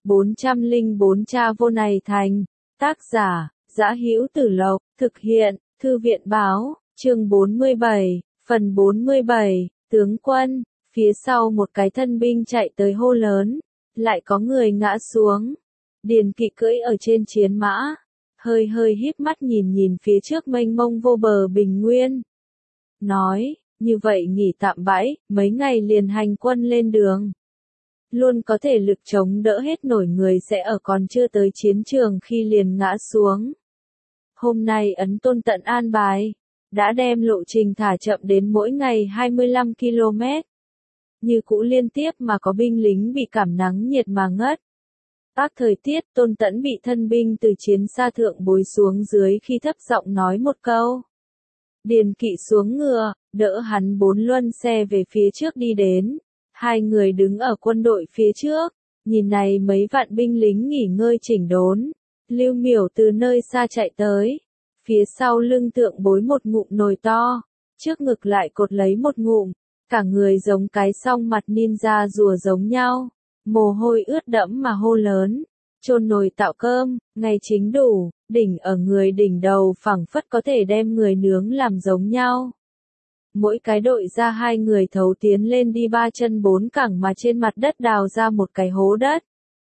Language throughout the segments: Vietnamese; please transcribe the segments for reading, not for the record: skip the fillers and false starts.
404 Cha vô này thành. Tác giả, Dã Hữu Tử Lộc, thực hiện, Thư viện báo, chương 47, phần 47, tướng quân, phía sau một cái thân binh chạy tới hô lớn, lại có người ngã xuống. Điền Kỵ cưỡi ở trên chiến mã, hơi híp mắt nhìn phía trước mênh mông vô bờ bình nguyên. Nói, như vậy nghỉ tạm bãi, mấy ngày liền hành quân lên đường. Luôn có thể lực chống đỡ hết nổi người sẽ ở còn chưa tới chiến trường khi liền ngã xuống. Hôm nay Ấn Tôn tận an bài, đã đem lộ trình thả chậm đến mỗi ngày 25 km. Như cũ liên tiếp mà có binh lính bị cảm nắng nhiệt mà ngất. Ác thời tiết, Tôn Tẫn bị thân binh từ chiến xa thượng bối xuống dưới khi thấp giọng nói một câu. Điền Kỵ xuống ngựa, đỡ hắn 4 luân xe về phía trước đi đến. Hai người đứng ở quân đội phía trước, nhìn này mấy vạn binh lính nghỉ ngơi chỉnh đốn. Lưu Miểu từ nơi xa chạy tới, phía sau lưng thượng bối một ngụm nồi to, trước ngực lại cột lấy một ngụm, cả người giống cái song mặt ninja rùa giống nhau, mồ hôi ướt đẫm mà hô lớn, chôn nồi tạo cơm, ngày chính đủ, đỉnh ở người đỉnh đầu phẳng phất có thể đem người nướng làm giống nhau. Mỗi cái đội ra 2 người thấu tiến lên đi 3 chân 4 cẳng mà trên mặt đất đào ra một cái hố đất.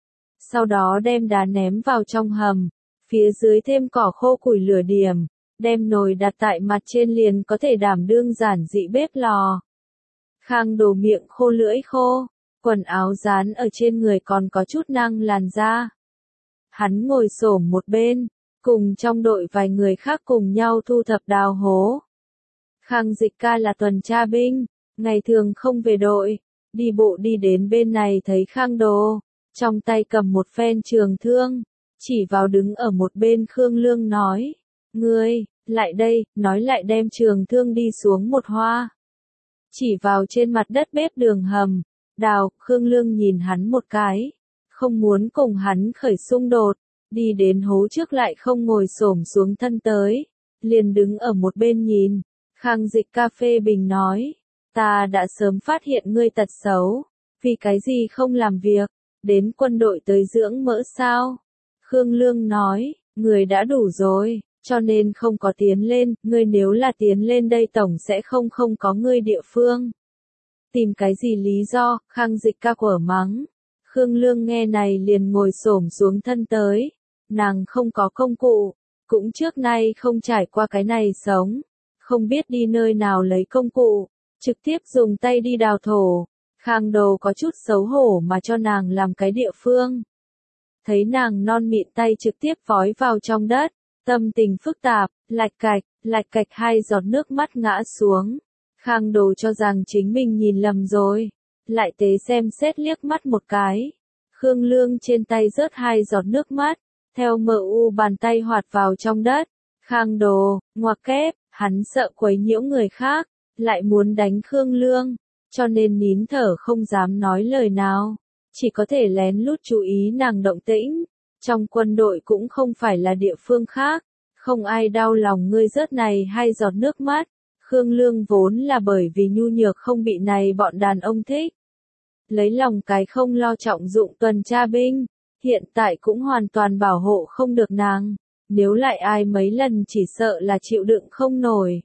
Sau đó đem đá ném vào trong hầm, phía dưới thêm cỏ khô củi lửa điểm, đem nồi đặt tại mặt trên liền có thể đảm đương giản dị bếp lò. Khang Đồ miệng khô lưỡi khô, quần áo dán ở trên người còn có chút năng làn da. Hắn ngồi xổm một bên, cùng trong đội vài người khác cùng nhau thu thập đào hố. Khang Dịch Ca là tuần tra binh, ngày thường không về đội, đi bộ đi đến bên này thấy Khang Đồ, trong tay cầm một phen trường thương, chỉ vào đứng ở một bên Khương Lương nói, ngươi, lại đây, nói lại đem trường thương đi xuống một hoa. Chỉ vào trên mặt đất bếp đường hầm, đào, Khương Lương nhìn hắn một cái, không muốn cùng hắn khởi xung đột, đi đến hố trước lại không ngồi xổm xuống thân tới, liền đứng ở một bên nhìn. Khang Dịch Ca phê bình nói, ta đã sớm phát hiện ngươi tật xấu, vì cái gì không làm việc, đến quân đội tới dưỡng mỡ sao? Khương Lương nói, người đã đủ rồi, cho nên không có tiến lên, ngươi nếu là tiến lên đây tổng sẽ không có ngươi địa phương. Tìm cái gì lý do, Khang Dịch Ca quở mắng. Khương Lương nghe này liền ngồi xổm xuống thân tới, nàng không có công cụ, cũng trước nay không trải qua cái này sống. Không biết đi nơi nào lấy công cụ, trực tiếp dùng tay đi đào thổ. Khang Đồ có chút xấu hổ mà cho nàng làm cái địa phương. Thấy nàng non mịn tay trực tiếp vói vào trong đất, tâm tình phức tạp, lạch cạch 2 giọt nước mắt ngã xuống. Khang Đồ cho rằng chính mình nhìn lầm rồi, lại tế xem xét liếc mắt một cái. Khương Lương trên tay rớt 2 giọt nước mắt, theo MU bàn tay hoạt vào trong đất. Khang Đồ, ngoặc kép. Hắn sợ quấy nhiễu người khác, lại muốn đánh Khương Lương, cho nên nín thở không dám nói lời nào, chỉ có thể lén lút chú ý nàng động tĩnh. Trong quân đội cũng không phải là địa phương khác, không ai đau lòng ngươi rớt này 2 giọt nước mắt. Khương Lương vốn là bởi vì nhu nhược không bị này bọn đàn ông thích. Lấy lòng cái không lo trọng dụng tuần tra binh, hiện tại cũng hoàn toàn bảo hộ không được nàng. Nếu lại ai mấy lần chỉ sợ là chịu đựng không nổi.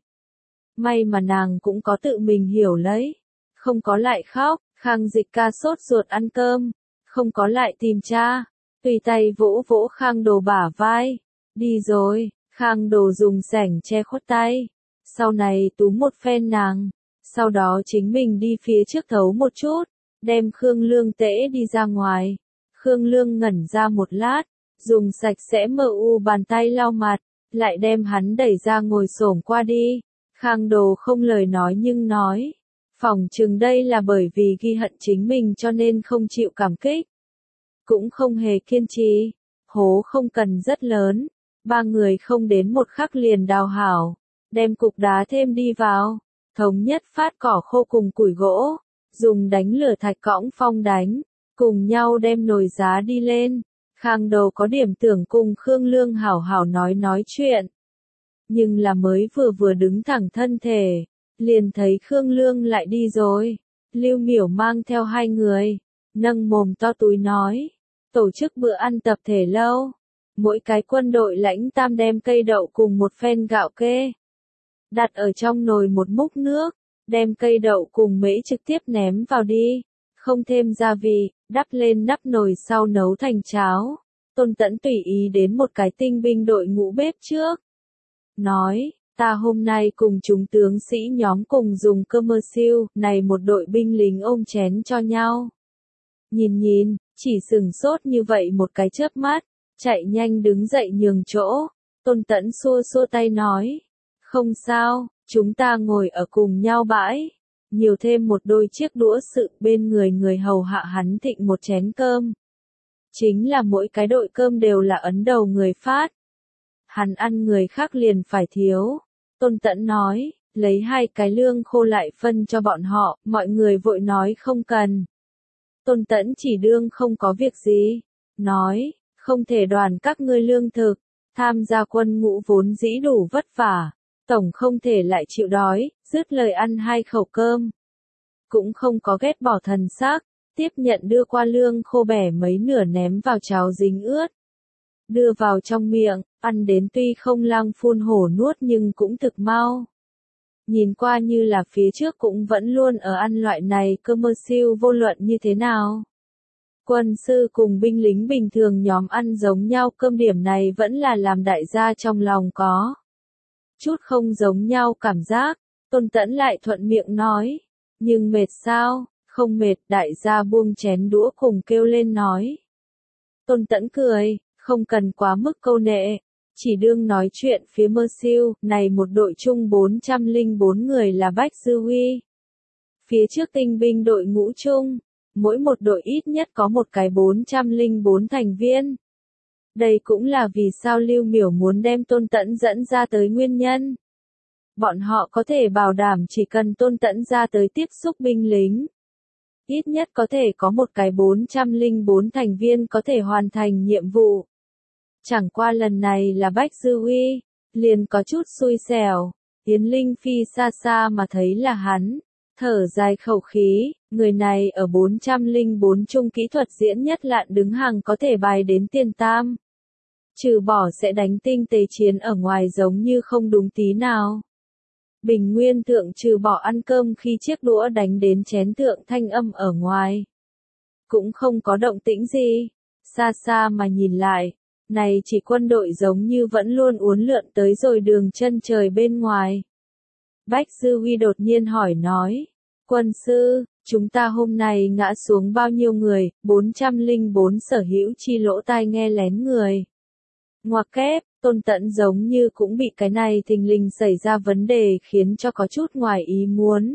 May mà nàng cũng có tự mình hiểu lấy. Không có lại khóc, Khang Dịch Ca sốt ruột ăn cơm. Không có lại tìm cha. Tùy tay vỗ vỗ Khang Đồ bả vai. Đi rồi, Khang Đồ dùng sẻng che khuất tay. Sau này túm một phen nàng. Sau đó chính mình đi phía trước thấu một chút. Đem Khương Lương tễ đi ra ngoài. Khương Lương ngẩn ra một lát. Dùng sạch sẽ MU bàn tay lau mặt, lại đem hắn đẩy ra ngồi xổm qua đi. Khang Đồ không lời nói nhưng nói, phỏng chừng đây là bởi vì ghi hận chính mình cho nên không chịu cảm kích. Cũng không hề kiên trì, hố không cần rất lớn, 3 người không đến một khắc liền đào hảo, đem cục đá thêm đi vào, thống nhất phát cỏ khô cùng củi gỗ, dùng đánh lửa thạch cõng phong đánh, cùng nhau đem nồi giá đi lên. Khang Đồ có điểm tưởng cùng Khương Lương hảo hảo nói chuyện. Nhưng là mới vừa đứng thẳng thân thể, liền thấy Khương Lương lại đi rồi. Lưu Miểu mang theo 2 người, nâng mồm to túi nói, tổ chức bữa ăn tập thể lâu. Mỗi cái quân đội lãnh tam đem cây đậu cùng một phen gạo kê. Đặt ở trong nồi một múc nước, đem cây đậu cùng mễ trực tiếp ném vào đi. Không thêm gia vị, đắp lên nắp nồi sau nấu thành cháo. Tôn Tẫn tùy ý đến một cái tinh binh đội ngũ bếp trước. Nói, ta hôm nay cùng chúng tướng sĩ nhóm cùng dùng cơm mơ siêu, này một đội binh lính ôm chén cho nhau. Nhìn, chỉ sừng sốt như vậy một cái chớp mắt, chạy nhanh đứng dậy nhường chỗ. Tôn Tẫn xua xua tay nói, không sao, chúng ta ngồi ở cùng nhau bãi. Nhiều thêm một đôi chiếc đũa sự bên người hầu hạ hắn thịnh một chén cơm. Chính là mỗi cái đội cơm đều là ấn đầu người phát. Hắn ăn người khác liền phải thiếu. Tôn Tẫn nói, lấy 2 cái lương khô lại phân cho bọn họ, mọi người vội nói không cần. Tôn Tẫn chỉ đương không có việc gì. Nói, không thể đoàn các ngươi lương thực, tham gia quân ngũ vốn dĩ đủ vất vả. Tổng không thể lại chịu đói, dứt lời ăn 2 khẩu cơm. Cũng không có ghét bỏ thần sắc, tiếp nhận đưa qua lương khô bẻ mấy nửa ném vào cháo dính ướt. Đưa vào trong miệng, ăn đến tuy không lang phun hổ nuốt nhưng cũng thực mau. Nhìn qua như là phía trước cũng vẫn luôn ở ăn loại này cơm mơ siêu vô luận như thế nào. Quân sư cùng binh lính bình thường nhóm ăn giống nhau cơm điểm này vẫn là làm đại gia trong lòng có. Chút không giống nhau cảm giác, Tôn Tẫn lại thuận miệng nói. Nhưng mệt sao, không mệt, đại gia buông chén đũa cùng kêu lên nói. Tôn Tẫn cười, không cần quá mức câu nệ, chỉ đương nói chuyện phía mơ siêu, này một đội chung 404 người là Bách Dư Huy. Phía trước tinh binh đội ngũ chung, mỗi một đội ít nhất có một cái 404 thành viên. Đây cũng là vì sao Lưu Miểu muốn đem Tôn Tẫn dẫn ra tới nguyên nhân. Bọn họ có thể bảo đảm chỉ cần Tôn Tẫn ra tới tiếp xúc binh lính. Ít nhất có thể có một cái 404 thành viên có thể hoàn thành nhiệm vụ. Chẳng qua lần này là Bách Dư Huy, liền có chút xui xẻo. Yến Linh Phi xa xa mà thấy là hắn, thở dài khẩu khí, người này ở 404 trung kỹ thuật diễn nhất lạn đứng hàng có thể bài đến tiền tam. Trừ bỏ sẽ đánh tinh tế chiến ở ngoài giống như không đúng tí nào. Bình nguyên thượng trừ bỏ ăn cơm khi chiếc đũa đánh đến chén thượng thanh âm ở ngoài. Cũng không có động tĩnh gì. Xa xa mà nhìn lại, này chỉ quân đội giống như vẫn luôn uốn lượn tới rồi đường chân trời bên ngoài. Bách Dư Huy đột nhiên hỏi nói, quân sư, chúng ta hôm nay ngã xuống bao nhiêu người, 404 sở hữu chi lỗ tai nghe lén người. Ngoặc kép, Tôn Tẫn giống như cũng bị cái này thình lình xảy ra vấn đề khiến cho có chút ngoài ý muốn.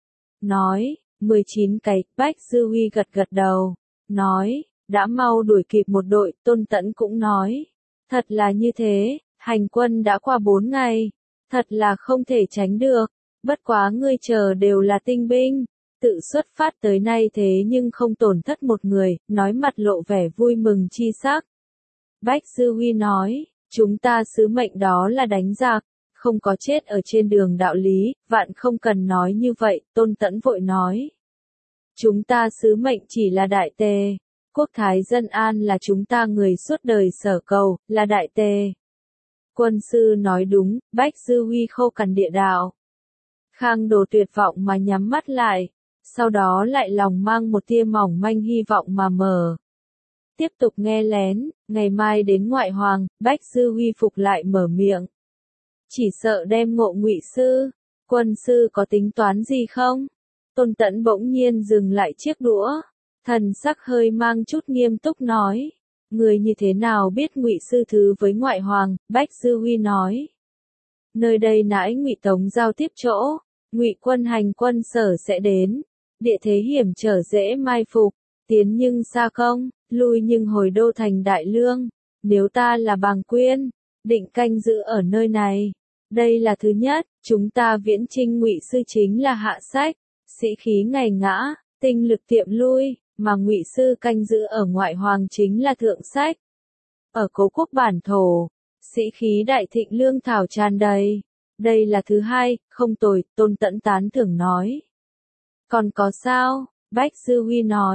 Nói, 19 cái, Bách Dư Huy gật đầu. Nói, đã mau đuổi kịp một đội, Tôn Tẫn cũng nói. Thật là như thế, hành quân đã qua 4 ngày. Thật là không thể tránh được. Bất quá ngươi chờ đều là tinh binh. Tự xuất phát tới nay thế nhưng không tổn thất một người, nói mặt lộ vẻ vui mừng chi sắc. Bách Dư Huy nói, chúng ta sứ mệnh đó là đánh giặc, không có chết ở trên đường đạo lý, vạn không cần nói như vậy, Tôn Tẫn vội nói. Chúng ta sứ mệnh chỉ là đại tề, quốc thái dân an là chúng ta người suốt đời sở cầu, là đại tề. Quân sư nói đúng, Bách Dư Huy khô cằn địa đạo. Khang Đồ tuyệt vọng mà nhắm mắt lại, sau đó lại lòng mang một tia mỏng manh hy vọng mà mở. Tiếp tục nghe lén, ngày mai đến ngoại hoàng, Bách Dư Huy phục lại mở miệng. Chỉ sợ đem ngộ Ngụy sư, quân sư có tính toán gì không? Tôn Tẫn bỗng nhiên dừng lại chiếc đũa, thần sắc hơi mang chút nghiêm túc nói. Người như thế nào biết Ngụy sư thứ với ngoại hoàng? Bách Dư Huy nói. Nơi đây nãi Ngụy Tống giao tiếp chỗ, Ngụy quân hành quân sở sẽ đến, địa thế hiểm trở dễ mai phục, tiến nhưng xa không, lui nhưng hồi đô thành Đại Lương. Nếu ta là Bàng Quyên, định canh giữ ở nơi này. Đây là thứ nhất, chúng ta viễn chinh Ngụy sư chính là hạ sách, sĩ khí ngày ngã, tinh lực tiệm lui, mà Ngụy sư canh giữ ở ngoại hoàng chính là thượng sách. Ở Cố quốc bản thổ, sĩ khí đại thịnh lương thảo tràn đầy. Đây là thứ hai, không tồi, Tôn Tẫn tán thưởng nói. Còn có sao? Bách Dư Huy nói,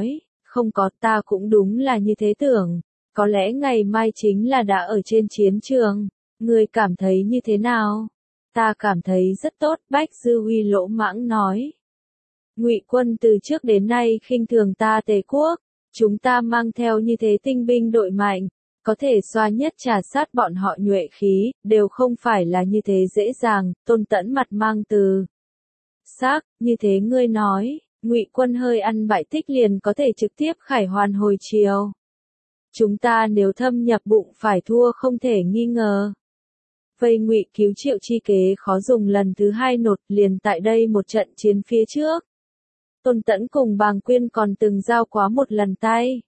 Không có, ta cũng đúng là như thế tưởng. Có lẽ ngày mai chính là đã ở trên chiến trường. Ngươi cảm thấy như thế nào? Ta cảm thấy rất tốt, Bách Dư Huy lỗ mãng nói. Ngụy quân từ trước đến nay khinh thường ta Tề quốc, chúng ta mang theo như thế tinh binh đội mạnh, có thể xoa nhất trà sát bọn họ nhuệ khí, đều không phải là như thế dễ dàng. Tôn Tẫn mặt mang từ xác, như thế ngươi nói, Ngụy quân hơi ăn bại tích liền có thể trực tiếp khải hoàn hồi chiều. Chúng ta nếu thâm nhập bụng phải thua không thể nghi ngờ. Vây Ngụy cứu Triệu chi kế khó dùng lần thứ hai nột liền tại đây một trận chiến phía trước. Tôn Tẫn cùng Bàng Quyên còn từng giao quá một lần tay.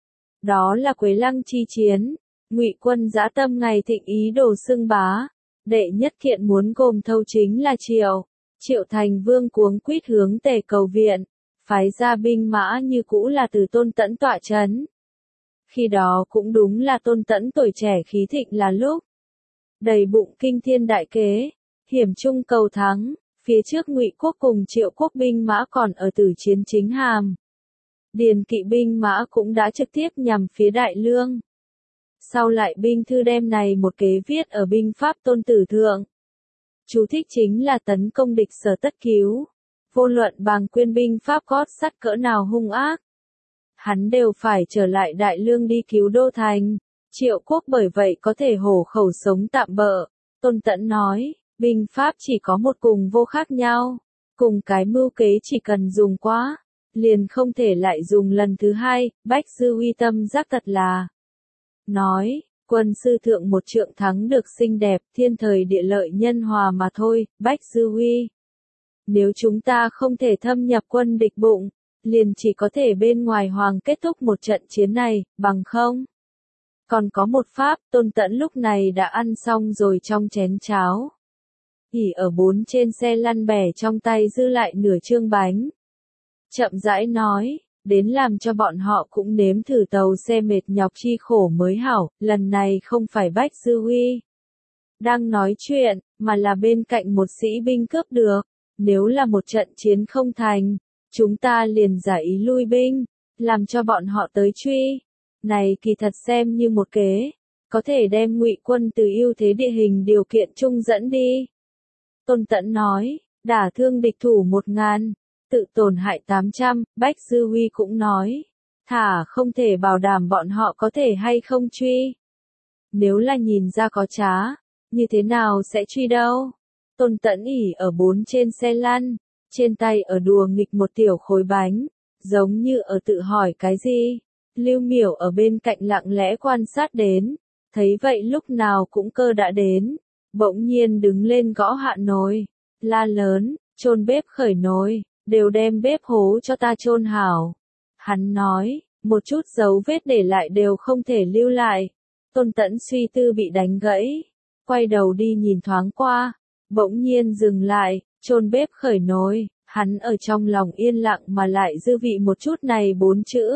Đó là Quế Lăng chi chiến. Ngụy quân dã tâm ngày thịnh ý đồ xưng bá. Đệ nhất kiện muốn gồm thâu chính là Triệu. Triệu thành vương cuống quýt hướng Tề cầu viện. Phái ra binh mã như cũ là từ Tôn Tẫn tọa trấn. Khi đó cũng đúng là Tôn Tẫn tuổi trẻ khí thịnh là lúc. Đầy bụng kinh thiên đại kế. Hiểm trung cầu thắng. Phía trước Ngụy quốc cùng Triệu quốc binh mã còn ở Tử chiến chính hàm. Điền kỵ binh mã cũng đã trực tiếp nhằm phía Đại Lương. Sau lại binh thư đem này một kế viết ở binh pháp Tôn Tử thượng. Chú thích chính là tấn công địch sở tất cứu. Vô luận Bàng Quyên binh pháp gót sắt cỡ nào hung ác. Hắn đều phải trở lại Đại Lương đi cứu đô thành. Triệu quốc bởi vậy có thể hổ khẩu sống tạm bợ. Tôn Tẫn nói. Binh pháp chỉ có một cùng vô khác nhau, cùng cái mưu kế chỉ cần dùng quá, liền không thể lại dùng lần thứ hai. Bách Dư Huy tâm giác thật là nói, quân sư thượng một trượng thắng được xinh đẹp, thiên thời địa lợi nhân hòa mà thôi. Bách Dư Huy, nếu chúng ta không thể thâm nhập quân địch bụng, liền chỉ có thể bên ngoài hoàng kết thúc một trận chiến này, bằng không. Còn có một pháp, Tôn Tẫn lúc này đã ăn xong rồi trong chén cháo. Ỉ ở bốn trên xe lăn bè trong tay dư lại nửa chương bánh. Chậm rãi nói, đến làm cho bọn họ cũng nếm thử tàu xe mệt nhọc chi khổ mới hảo, lần này không phải Bách Dư Huy đang nói chuyện, mà là bên cạnh một sĩ binh cướp được. Nếu là một trận chiến không thành, chúng ta liền giả ý lui binh, làm cho bọn họ tới truy. Này kỳ thật xem như một kế, có thể đem Ngụy quân từ ưu thế địa hình điều kiện chung dẫn đi. Tôn Tẫn nói, đả thương địch thủ 1000, tự tổn hại 800, Bách Dư Huy cũng nói, thả không thể bảo đảm bọn họ có thể hay không truy. Nếu là nhìn ra có trá, như thế nào sẽ truy đâu? Tôn Tẫn ỉ ở bốn trên xe lăn, trên tay ở đùa nghịch một tiểu khối bánh, giống như ở tự hỏi cái gì. Lưu Miểu ở bên cạnh lặng lẽ quan sát đến, thấy vậy lúc nào cũng cơ đã đến. Bỗng nhiên đứng lên gõ hạ nồi, la lớn, chôn bếp khởi nồi, đều đem bếp hố cho ta chôn hảo. Hắn nói, một chút dấu vết để lại đều không thể lưu lại. Tôn Tẫn suy tư bị đánh gãy, quay đầu đi nhìn thoáng qua, bỗng nhiên dừng lại, chôn bếp khởi nồi, hắn ở trong lòng yên lặng mà lại dư vị một chút này 4 chữ.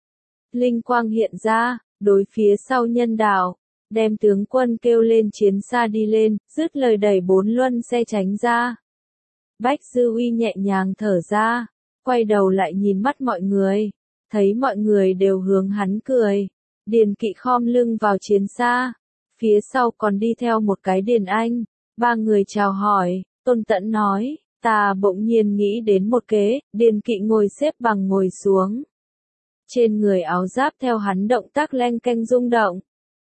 Linh quang hiện ra, đối phía sau nhân đạo. Đem tướng quân kêu lên chiến xa đi lên, dứt lời đẩy 4 luân xe tránh ra. Bách Dư Huy nhẹ nhàng thở ra, quay đầu lại nhìn mắt mọi người, thấy mọi người đều hướng hắn cười. Điền Kỵ khom lưng vào chiến xa, phía sau còn đi theo một cái Điền Anh, 3 người chào hỏi. Tôn Tẫn nói, ta bỗng nhiên nghĩ đến một kế. Điền Kỵ ngồi xếp bằng ngồi xuống. Trên người áo giáp theo hắn động tác leng keng rung động.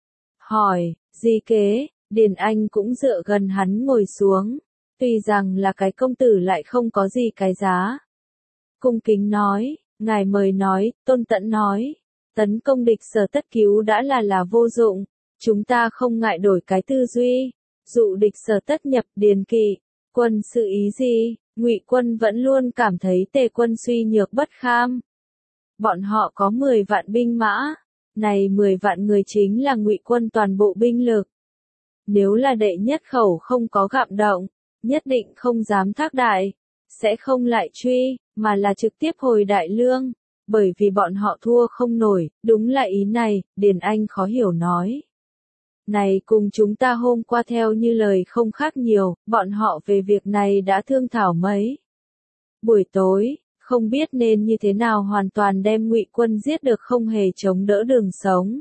Hỏi, gì kế? Điền Anh cũng dựa gần hắn ngồi xuống. Tuy rằng là cái công tử lại không có gì cái giá. Cung kính nói, ngài mời nói. Tôn Tẫn nói, tấn công địch sở tất cứu đã là vô dụng. Chúng ta không ngại đổi cái tư duy. Dụ địch sở tất nhập. Điền Kỵ, quân sự ý gì? Ngụy quân vẫn luôn cảm thấy Tề quân suy nhược bất kham. Bọn họ có 10 vạn binh mã. Này 10 vạn người chính là Ngụy quân toàn bộ binh lực. Nếu là đệ nhất khẩu không có gạm động, nhất định không dám thác đại, sẽ không lại truy, mà là trực tiếp hồi Đại Lương, bởi vì bọn họ thua không nổi. Đúng là ý này. Điền Anh khó hiểu nói. Này cùng chúng ta hôm qua theo như lời không khác nhiều, bọn họ về việc này đã thương thảo mấy buổi tối, không biết nên như thế nào hoàn toàn đem Ngụy quân giết được, không hề chống đỡ đường sống.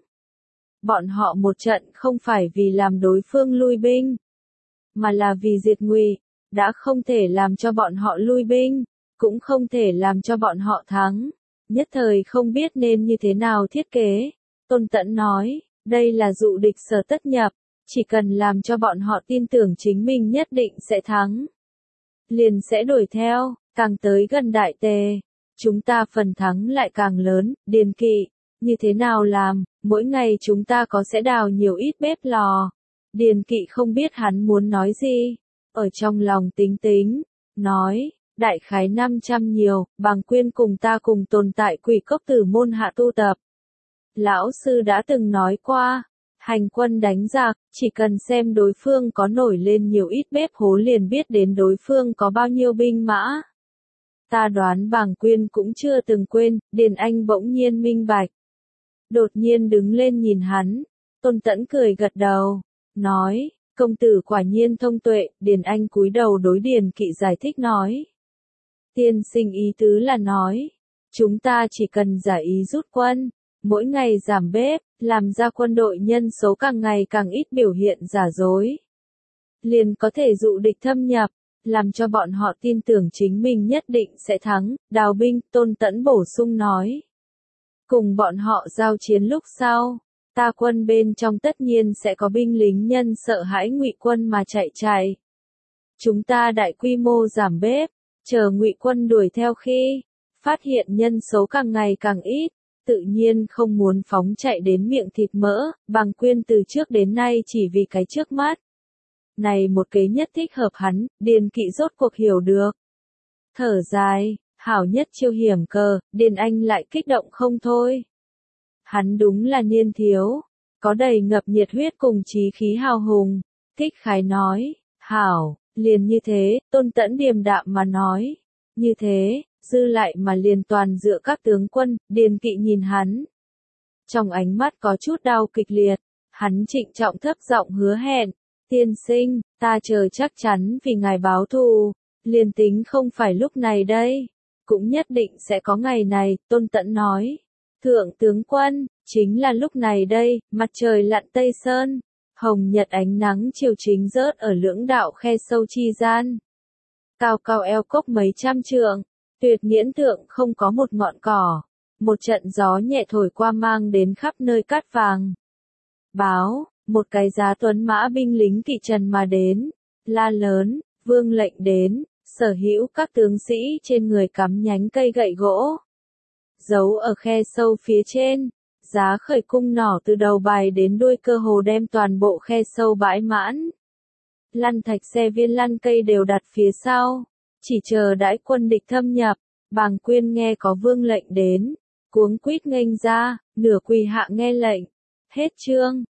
Bọn họ một trận không phải vì làm đối phương lui binh, mà là vì diệt Ngụy, đã không thể làm cho bọn họ lui binh, cũng không thể làm cho bọn họ thắng. Nhất thời không biết nên như thế nào thiết kế. Tôn Tẫn nói, đây là dụ địch sở tất nhập, chỉ cần làm cho bọn họ tin tưởng chính mình nhất định sẽ thắng, liền sẽ đuổi theo, càng tới gần Đại Tề, chúng ta phần thắng lại càng lớn. Điền Kỵ, như thế nào làm, mỗi ngày chúng ta có sẽ đào nhiều ít bếp lò. Điền Kỵ không biết hắn muốn nói gì, ở trong lòng tính tính, nói, đại khái 500 nhiều, Bàng Quyên cùng ta cùng tồn tại Quỷ Cốc Tử môn hạ tu tập. Lão sư đã từng nói qua, hành quân đánh giặc, chỉ cần xem đối phương có nổi lên nhiều ít bếp hố liền biết đến đối phương có bao nhiêu binh mã. Ta đoán Bàng Quyên cũng chưa từng quên. Điền Anh bỗng nhiên minh bạch. Đột nhiên đứng lên nhìn hắn, Tôn Tẫn cười gật đầu, nói, công tử quả nhiên thông tuệ. Điền Anh cúi đầu đối Điền Kỵ giải thích nói. Tiên sinh ý tứ là nói, chúng ta chỉ cần giả ý rút quân, mỗi ngày giảm bếp, làm ra quân đội nhân số càng ngày càng ít biểu hiện giả dối, liền có thể dụ địch thâm nhập, làm cho bọn họ tin tưởng chính mình nhất định sẽ thắng. Đào binh, Tôn Tẫn bổ sung nói. Cùng bọn họ giao chiến lúc sau, ta quân bên trong tất nhiên sẽ có binh lính nhân sợ hãi Ngụy quân mà chạy. Chúng ta đại quy mô giảm bếp, chờ Ngụy quân đuổi theo khi phát hiện nhân số càng ngày càng ít, tự nhiên không muốn phóng chạy đến miệng thịt mỡ. Bàng Quyên từ trước đến nay chỉ vì cái trước mắt này một kế nhất thích hợp hắn. Điền Kỵ rốt cuộc hiểu được, thở dài, hảo nhất chiêu hiểm cờ. Điền Anh lại kích động không thôi. Hắn đúng là niên thiếu, có đầy ngập nhiệt huyết cùng chí khí hào hùng. Kích khái nói, hảo, liền như thế. Tôn Tẫn điềm đạm mà nói, như thế, dư lại mà liền toàn dựa các tướng quân. Điền Kỵ nhìn hắn, trong ánh mắt có chút đau kịch liệt. Hắn trịnh trọng thấp giọng hứa hẹn, tiên sinh, ta chờ chắc chắn vì ngài báo thù, liền tính không phải lúc này đây, cũng nhất định sẽ có ngày này. Tôn Tẫn nói, thượng tướng quân, chính là lúc này đây. Mặt trời lặn Tây Sơn, hồng nhật ánh nắng chiều chính rớt ở lưỡng đạo khe sâu chi gian. Cao cao eo cốc mấy trăm trượng, tuyệt nghiễn thượng không có một ngọn cỏ. Một trận gió nhẹ thổi qua mang đến khắp nơi cát vàng. Báo, một cái giá tuấn mã binh lính kỵ trần mà đến, la lớn, vương lệnh đến. Sở hữu các tướng sĩ trên người cắm nhánh cây gậy gỗ, giấu ở khe sâu phía trên. Giá khởi cung nỏ từ đầu bài đến đuôi cơ hồ đem toàn bộ khe sâu bãi mãn. Lăn thạch xe viên lăn cây đều đặt phía sau, chỉ chờ đãi quân địch thâm nhập. Bàng Quyên nghe có vương lệnh đến, cuống quýt nghênh ra, nửa quỳ hạ nghe lệnh. Hết chương.